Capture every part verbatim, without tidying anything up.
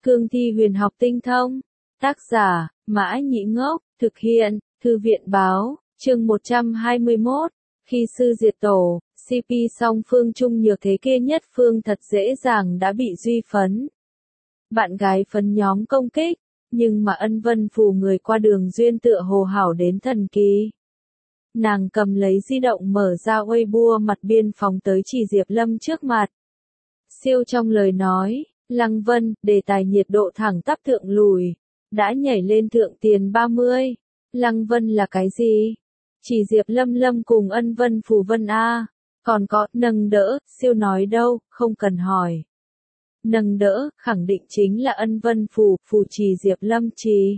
Cương thi huyền học tinh thông. Tác giả, Mã Nhĩ Ngốc, thực hiện, Thư viện Báo, chương một trăm hai mươi mốt. Khi sư diệt tổ, xê pê song phương trung nhược thế kia nhất phương thật dễ dàng đã bị Duy phấn. Bạn gái phấn nhóm công kích, nhưng mà Ân Vân Phù người qua đường duyên tựa hồ hảo đến thần kỳ. Nàng cầm lấy di động mở ra Weibo mặt biên phóng tới Chỉ Diệp Lâm trước mặt. Siêu trong lời nói, Lăng Vân, đề tài nhiệt độ thẳng tắp thượng lùi, đã nhảy lên thượng tiền ba mươi. Lăng Vân là cái gì? Chỉ Diệp Lâm Lâm cùng Ân Vân Phù Vân A. Còn có, nâng đỡ, siêu nói đâu, không cần hỏi. Nâng đỡ, khẳng định chính là Ân Vân Phù, Phù Chỉ Diệp Lâm Trì.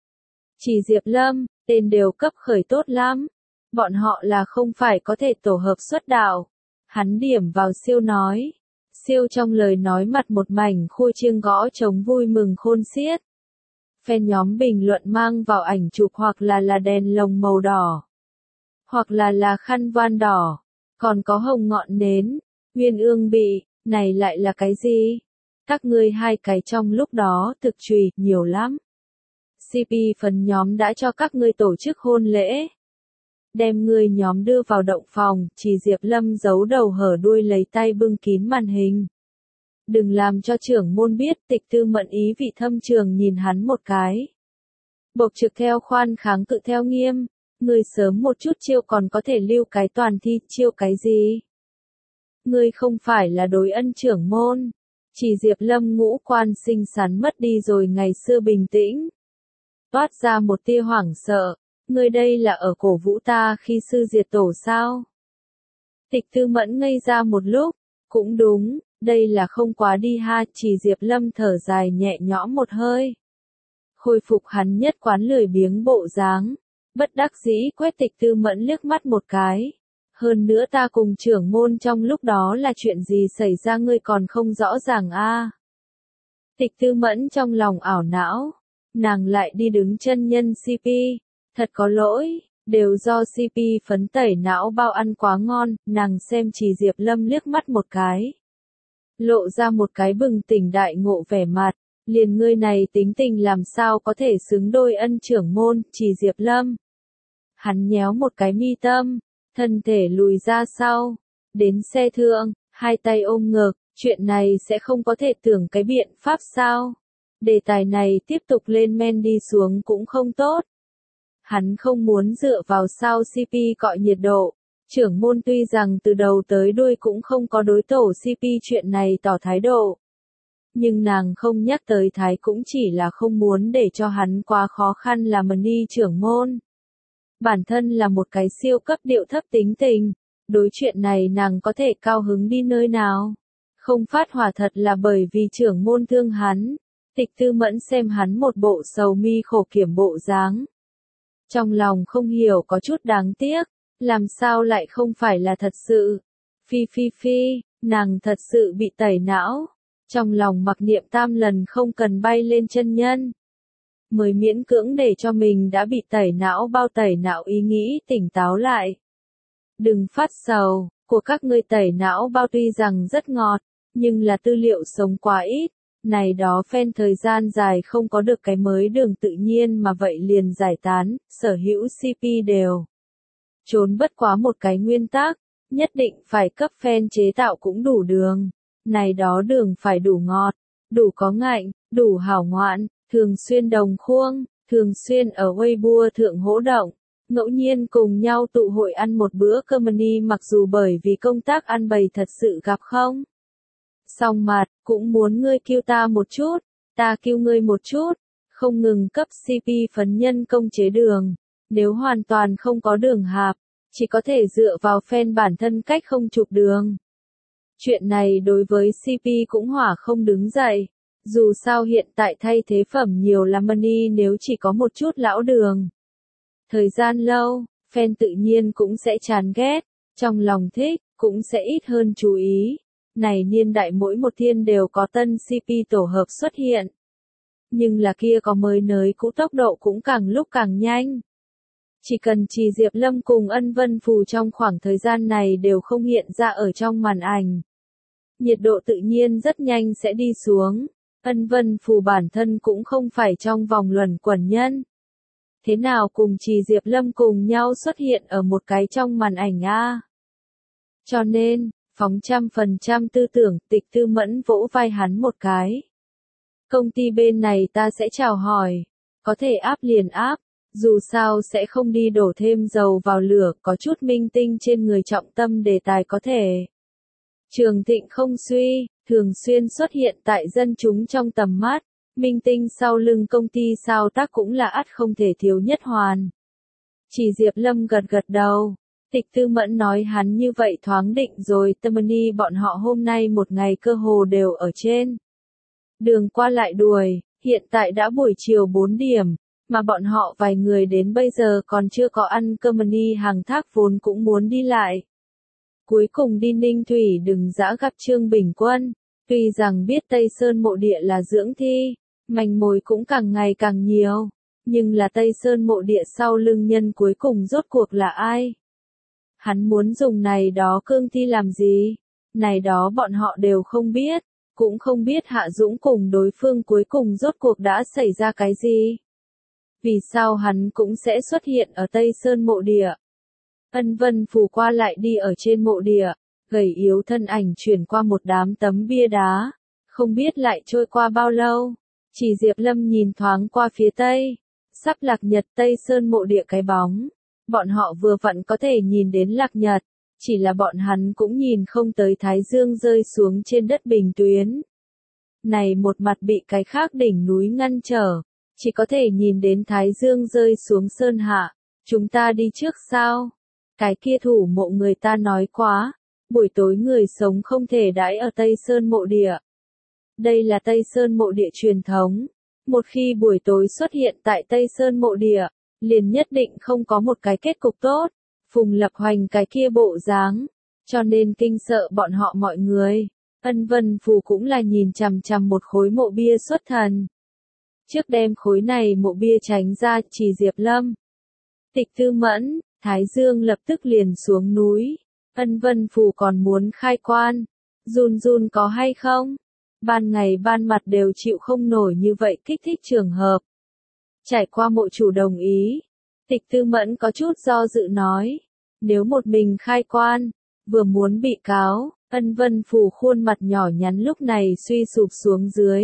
Chỉ Diệp Lâm, tên đều cấp khởi tốt lắm. Bọn họ là không phải có thể tổ hợp xuất đạo. Hắn điểm vào siêu nói. Siêu trong lời nói mặt một mảnh khôi chiêng gõ trống vui mừng khôn xiết. Fan nhóm bình luận mang vào ảnh chụp hoặc là là đèn lồng màu đỏ. Hoặc là là khăn voan đỏ. Còn có hồng ngọn nến. Uyên ương bị, này lại là cái gì? Các ngươi hai cái trong lúc đó thực trùy, nhiều lắm. xê pê phần nhóm đã cho các ngươi tổ chức hôn lễ. Đem ngươi nhóm đưa vào động phòng, Chỉ Diệp Lâm giấu đầu hở đuôi lấy tay bưng kín màn hình. Đừng làm cho trưởng môn biết, Tịch Tư Mẫn ý vị thâm trường nhìn hắn một cái. Bộc trực theo khoan kháng cự theo nghiêm, ngươi sớm một chút chiêu còn có thể lưu cái toàn thi, chiêu cái gì? Ngươi không phải là đối Ân trưởng môn. Chỉ Diệp Lâm ngũ quan xinh xắn mất đi rồi ngày xưa bình tĩnh. Toát ra một tia hoảng sợ. Ngươi đây là ở cổ vũ ta khi sư diệt tổ sao? Tịch Tư Mẫn ngây ra một lúc. Cũng đúng, đây là không quá đi ha. Chỉ Diệp Lâm thở dài nhẹ nhõm một hơi. Khôi phục hắn nhất quán lười biếng bộ dáng. Bất đắc dĩ quét Tịch Tư Mẫn liếc mắt một cái. Hơn nữa ta cùng trưởng môn trong lúc đó là chuyện gì xảy ra ngươi còn không rõ ràng a. À. Tịch Tư Mẫn trong lòng ảo não. Nàng lại đi đứng chân nhân xê pê. Thật có lỗi, đều do xê pê phấn tẩy não bao ăn quá ngon, nàng xem Chỉ Diệp Lâm liếc mắt một cái. Lộ ra một cái bừng tỉnh đại ngộ vẻ mặt, liền ngươi này tính tình làm sao có thể xứng đôi Ân trưởng môn, Chỉ Diệp Lâm. Hắn nhéo một cái mi tâm, thân thể lùi ra sau, đến xe thượng, hai tay ôm ngực, chuyện này sẽ không có thể tưởng cái biện pháp sao. Đề tài này tiếp tục lên men đi xuống cũng không tốt. Hắn không muốn dựa vào sao xê pê cọi nhiệt độ. Trưởng môn tuy rằng từ đầu tới đuôi cũng không có đối tổ xê pê chuyện này tỏ thái độ. Nhưng nàng không nhắc tới thái cũng chỉ là không muốn để cho hắn quá khó khăn là mần đi trưởng môn. Bản thân là một cái siêu cấp điệu thấp tính tình. Đối chuyện này nàng có thể cao hứng đi nơi nào. Không phát hỏa thật là bởi vì trưởng môn thương hắn. Tịch Tư Mẫn xem hắn một bộ sầu mi khổ kiểm bộ dáng. Trong lòng không hiểu có chút đáng tiếc, làm sao lại không phải là thật sự. Phi phi phi, nàng thật sự bị tẩy não. Trong lòng mặc niệm tam lần không cần bay lên chân nhân. Mới miễn cưỡng để cho mình đã bị tẩy não bao tẩy não ý nghĩ tỉnh táo lại. Đừng phát sầu, của các ngươi tẩy não bao tuy rằng rất ngọt, nhưng là tư liệu sống quá ít. Này đó fan thời gian dài không có được cái mới đường tự nhiên mà vậy liền giải tán, sở hữu xê pê đều. Trốn bất quá một cái nguyên tắc, nhất định phải cấp fan chế tạo cũng đủ đường. Này đó đường phải đủ ngọt, đủ có ngạnh, đủ hảo ngoạn, thường xuyên đồng khuông, thường xuyên ở Weibo thượng hỗ động. Ngẫu nhiên cùng nhau tụ hội ăn một bữa cơm ni mặc dù bởi vì công tác ăn bày thật sự gặp không. Song mặt, cũng muốn ngươi kêu ta một chút, ta kêu ngươi một chút, không ngừng cấp xê pê phấn nhân công chế đường. Nếu hoàn toàn không có đường hạp, chỉ có thể dựa vào fan bản thân cách không chụp đường. Chuyện này đối với xê pê cũng hỏa không đứng dậy. Dù sao hiện tại thay thế phẩm nhiều là money nếu chỉ có một chút lão đường. Thời gian lâu, fan tự nhiên cũng sẽ chán ghét, trong lòng thích, cũng sẽ ít hơn chú ý. Này niên đại mỗi một thiên đều có tân xê pê tổ hợp xuất hiện. Nhưng là kia có mới nới cũ tốc độ cũng càng lúc càng nhanh. Chỉ cần Chỉ Diệp Lâm cùng Ân Vân Phù trong khoảng thời gian này đều không hiện ra ở trong màn ảnh. Nhiệt độ tự nhiên rất nhanh sẽ đi xuống. Ân Vân Phù bản thân cũng không phải trong vòng luẩn quẩn nhân. Thế nào cùng Trì Diệp Lâm cùng nhau xuất hiện ở một cái trong màn ảnh a? Cho nên, phóng trăm phần trăm tư tưởng, Tịch Tư Mẫn vỗ vai hắn một cái. Công ty bên này ta sẽ chào hỏi, có thể áp liền áp, dù sao sẽ không đi đổ thêm dầu vào lửa, có chút minh tinh trên người trọng tâm đề tài có thể. Trường Thịnh không suy, thường xuyên xuất hiện tại dân chúng trong tầm mắt, minh tinh sau lưng công ty sao tác cũng là ắt không thể thiếu nhất hoàn. Chỉ Diệp Lâm gật gật đầu, Tịch Tư Mẫn nói hắn như vậy thoáng định rồi, Tamani bọn họ hôm nay một ngày cơ hồ đều ở trên đường qua lại đuổi, hiện tại đã buổi chiều bốn điểm, mà bọn họ vài người đến bây giờ còn chưa có ăn cơm, Mani hàng thác vốn cũng muốn đi lại. Cuối cùng đi Ninh Thủy đừng dã gặp Trương Bình Quân, tuy rằng biết Tây Sơn mộ địa là dưỡng thi, manh mối cũng càng ngày càng nhiều, nhưng là Tây Sơn mộ địa sau lưng nhân cuối cùng rốt cuộc là ai? Hắn muốn dùng này đó cương thi làm gì? Này đó bọn họ đều không biết, cũng không biết Hạ Dũng cùng đối phương cuối cùng rốt cuộc đã xảy ra cái gì. Vì sao hắn cũng sẽ xuất hiện ở Tây Sơn mộ địa? Ân Vân Phù qua lại đi ở trên mộ địa, gầy yếu thân ảnh chuyển qua một đám tấm bia đá, không biết lại trôi qua bao lâu. Chỉ Diệp Lâm nhìn thoáng qua phía tây, sắp lạc nhật Tây Sơn mộ địa cái bóng. Bọn họ vừa vặn có thể nhìn đến lạc nhật, chỉ là bọn hắn cũng nhìn không tới thái dương rơi xuống trên đất bình tuyến. Này một mặt bị cái khác đỉnh núi ngăn trở, chỉ có thể nhìn đến thái dương rơi xuống sơn hạ. Chúng ta đi trước sao? Cái kia thủ mộ người ta nói quá, buổi tối người sống không thể đãi ở Tây Sơn mộ địa. Đây là Tây Sơn mộ địa truyền thống, một khi buổi tối xuất hiện tại Tây Sơn mộ địa, liền nhất định không có một cái kết cục tốt. Phùng Lập Hoành cái kia bộ dáng, cho nên kinh sợ bọn họ mọi người. Ân Vân Phù cũng là nhìn chằm chằm một khối mộ bia xuất thần. Trước đem khối này mộ bia tránh ra, Chỉ Diệp Lâm, Tịch Tư Mẫn, Thái Dương lập tức liền xuống núi. Ân Vân Phù còn muốn khai quan, run run có hay không? Ban ngày ban mặt đều chịu không nổi như vậy kích thích trường hợp. Trải qua mộ chủ đồng ý, Tịch Tư Mẫn có chút do dự nói, nếu một mình khai quan, vừa muốn bị cáo. Ân Vân Phù khuôn mặt nhỏ nhắn lúc này suy sụp xuống dưới.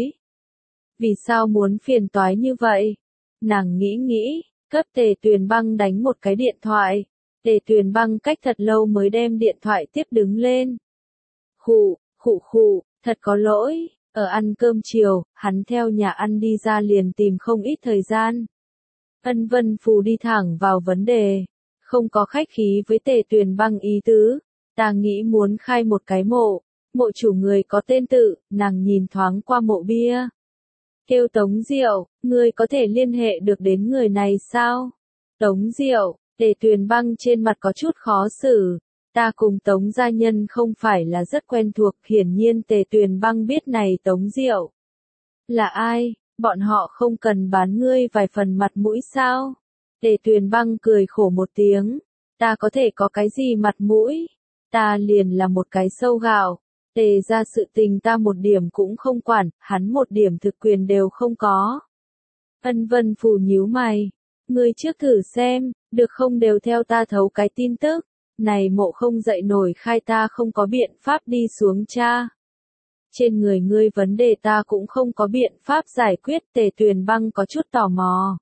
Vì sao muốn phiền toái như vậy? Nàng nghĩ nghĩ, cấp Tề Tuyền Băng đánh một cái điện thoại. Tề Tuyền Băng cách thật lâu mới đem điện thoại tiếp đứng lên. Khụ, khụ khụ, thật có lỗi, ở ăn cơm chiều, hắn theo nhà ăn đi ra liền tìm không ít thời gian. Ân Vân Phù đi thẳng vào vấn đề, không có khách khí với Tề Tuyền Băng ý tứ. Ta nghĩ muốn khai một cái mộ, mộ chủ người có tên tự, nàng nhìn thoáng qua mộ bia. Kêu Tống Diệu, ngươi có thể liên hệ được đến người này sao? Tống Diệu, Tề Tuyền Băng trên mặt có chút khó xử. Ta cùng Tống gia nhân không phải là rất quen thuộc, hiển nhiên Tề Tuyền Băng biết này Tống Diệu là ai, bọn họ không cần bán ngươi vài phần mặt mũi sao? Tề Tuyền Băng cười khổ một tiếng, ta có thể có cái gì mặt mũi? Ta liền là một cái sâu gạo, Tề ra sự tình ta một điểm cũng không quản, hắn một điểm thực quyền đều không có. Ân Vân Phù nhíu mày, ngươi trước thử xem, được không đều theo ta thấu cái tin tức, này mộ không dậy nổi khai ta không có biện pháp đi xuống cha. Trên người ngươi vấn đề ta cũng không có biện pháp giải quyết. Tề Tuyền Băng có chút tò mò.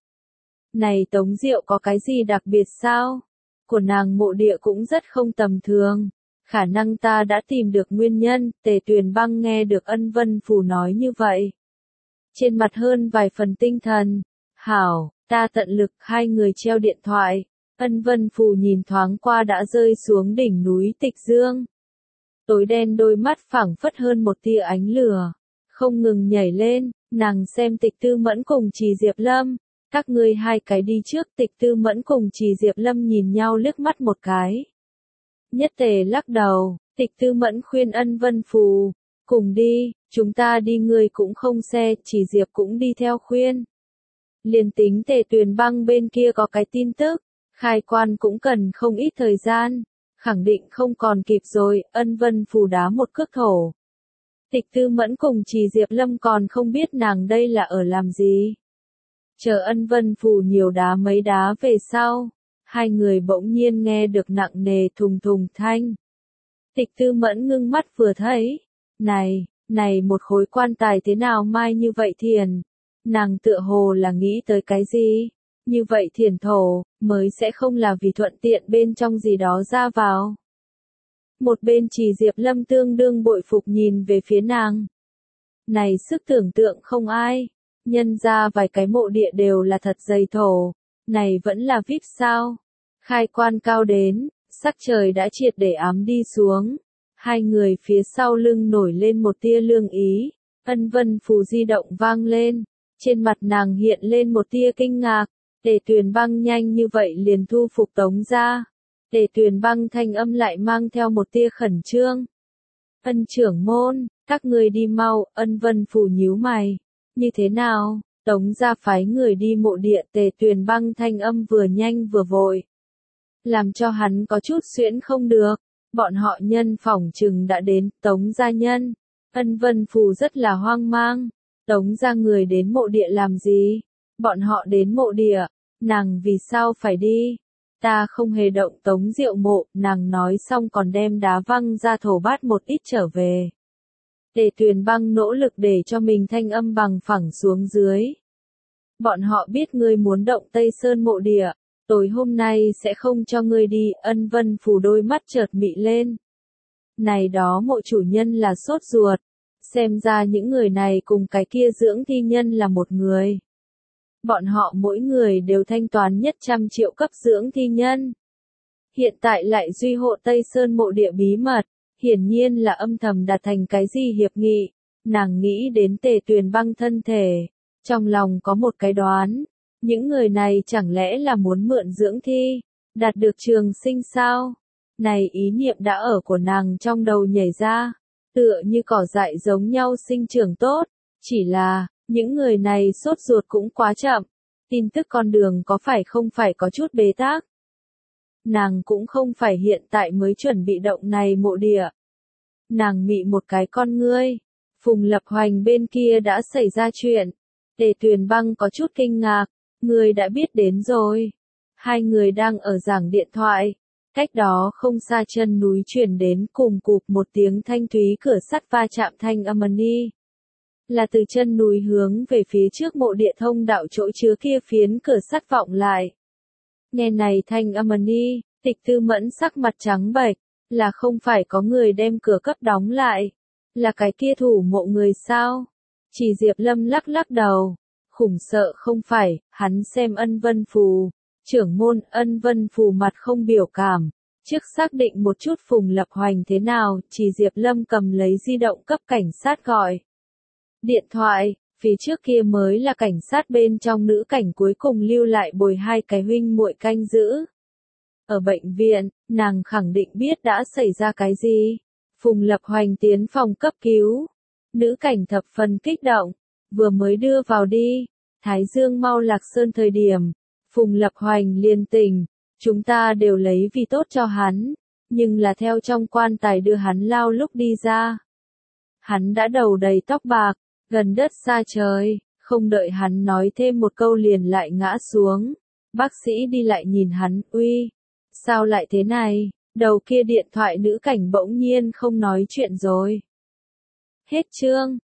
Này Tống Diệu có cái gì đặc biệt sao? Của nàng mộ địa cũng rất không tầm thường. Khả năng ta đã tìm được nguyên nhân. Tề Tuyền Băng nghe được Ân Vân Phù nói như vậy, trên mặt hơn vài phần tinh thần. Hảo, ta tận lực. Hai người treo điện thoại. Ân Vân Phù nhìn thoáng qua đã rơi xuống đỉnh núi Tịch Dương. Tối đen đôi mắt phảng phất hơn một tia ánh lửa, không ngừng nhảy lên. Nàng xem Tịch Tư Mẫn cùng Trì Diệp Lâm, các ngươi hai cái đi trước. Tịch Tư Mẫn cùng Trì Diệp Lâm nhìn nhau liếc mắt một cái. Nhất Tề lắc đầu. Tịch Tư Mẫn khuyên Ân Vân Phù, cùng đi, chúng ta đi, ngươi cũng không xe. Trì Diệp cũng đi theo khuyên. Liền tính Tề Tuyền Băng bên kia có cái tin tức, khai quan cũng cần không ít thời gian, khẳng định không còn kịp rồi. Ân Vân Phù đá một cước thổ. Tịch Tư Mẫn cùng Trì Diệp Lâm còn không biết nàng đây là ở làm gì. Chờ Ân Vân Phù nhiều đá mấy đá về sau, hai người bỗng nhiên nghe được nặng nề thùng thùng thanh. Tịch Tư Mẫn ngưng mắt vừa thấy, này, này một khối quan tài thế nào mai như vậy thiền, nàng tựa hồ là nghĩ tới cái gì, như vậy thiền thổ, mới sẽ không là vì thuận tiện bên trong gì đó ra vào. Một bên Trì Diệp Lâm tương đương bội phục nhìn về phía nàng. Này sức tưởng tượng không ai, nhân ra vài cái mộ địa đều là thật dày thổ, này vẫn là vê i pê sao? Khai quan cao đến, sắc trời đã triệt để ám đi xuống. Hai người phía sau lưng nổi lên một tia lương ý, Ân Vân Phù di động vang lên, trên mặt nàng hiện lên một tia kinh ngạc, Tề Tuyền Băng nhanh như vậy liền thu phục Tống gia. Tề Tuyền Băng thanh âm lại mang theo một tia khẩn trương. Ân trưởng môn, các người đi mau, Ân Vân Phù nhíu mày. Như thế nào? Tống gia phái người đi mộ địa. Tề Tuyền Băng thanh âm vừa nhanh vừa vội, làm cho hắn có chút xuyễn không được. Bọn họ nhân phỏng chừng đã đến. Tống gia nhân. Ân Vân Phù rất là hoang mang. Tống gia người đến mộ địa làm gì? Bọn họ đến mộ địa, nàng vì sao phải đi? Ta không hề động Tống Diệu mộ, nàng nói xong còn đem đá văng ra thổ bát một ít trở về. Tề Tuyền Băng nỗ lực để cho mình thanh âm bằng phẳng xuống dưới. Bọn họ biết ngươi muốn động Tây Sơn mộ địa, tối hôm nay sẽ không cho ngươi đi. Ân Vân Phù đôi mắt chợt mị lên. Này đó mộ chủ nhân là sốt ruột, xem ra những người này cùng cái kia dưỡng thi nhân là một người. Bọn họ mỗi người đều thanh toán nhất trăm triệu cấp dưỡng thi nhân. Hiện tại lại duy hộ Tây Sơn mộ địa bí mật, hiển nhiên là âm thầm đạt thành cái gì hiệp nghị. Nàng nghĩ đến Tề Tuyền Băng thân thể, trong lòng có một cái đoán, những người này chẳng lẽ là muốn mượn dưỡng thi, đạt được trường sinh sao? Này ý niệm đã ở của nàng trong đầu nhảy ra, tựa như cỏ dại giống nhau sinh trưởng tốt, chỉ là, những người này sốt ruột cũng quá chậm, tin tức con đường có phải không phải có chút bế tắc. Nàng cũng không phải hiện tại mới chuẩn bị động này mộ địa. Nàng mị một cái con ngươi, Phùng Lập Hoành bên kia đã xảy ra chuyện. Tề Tuyền Băng có chút kinh ngạc, người đã biết đến rồi. Hai người đang ở giảng điện thoại, cách đó không xa chân núi truyền đến cùng cụp một tiếng thanh thúy cửa sắt va chạm thanh âm ni. Là từ chân núi hướng về phía trước mộ địa thông đạo chỗ chứa kia phiến cửa sắt vọng lại. Nghe này thanh âm ni, Tịch Tư Mẫn sắc mặt trắng bệch, là không phải có người đem cửa cấp đóng lại, là cái kia thủ mộ người sao? Chỉ Diệp Lâm lắc lắc đầu, khủng sợ không phải, hắn xem Ân Vân Phù, trưởng môn. Ân Vân Phù mặt không biểu cảm, trước xác định một chút Phùng Lập Hoành thế nào, Chỉ Diệp Lâm cầm lấy di động cấp cảnh sát gọi. Điện thoại, phía trước kia mới là cảnh sát bên trong nữ cảnh cuối cùng lưu lại bồi hai cái huynh muội canh giữ. Ở bệnh viện, nàng khẳng định biết đã xảy ra cái gì. Phùng Lập Hoành tiến phòng cấp cứu. Nữ cảnh thập phần kích động, vừa mới đưa vào đi. Thái Dương mau lạc sơn thời điểm. Phùng Lập Hoành liền tình, chúng ta đều lấy vì tốt cho hắn, nhưng là theo trong quan tài đưa hắn lao lúc đi ra. Hắn đã đầu đầy tóc bạc, gần đất xa trời, không đợi hắn nói thêm một câu liền lại ngã xuống. Bác sĩ đi lại nhìn hắn, uy, sao lại thế này? Đầu kia điện thoại nữ cảnh bỗng nhiên không nói chuyện rồi. Hết chương.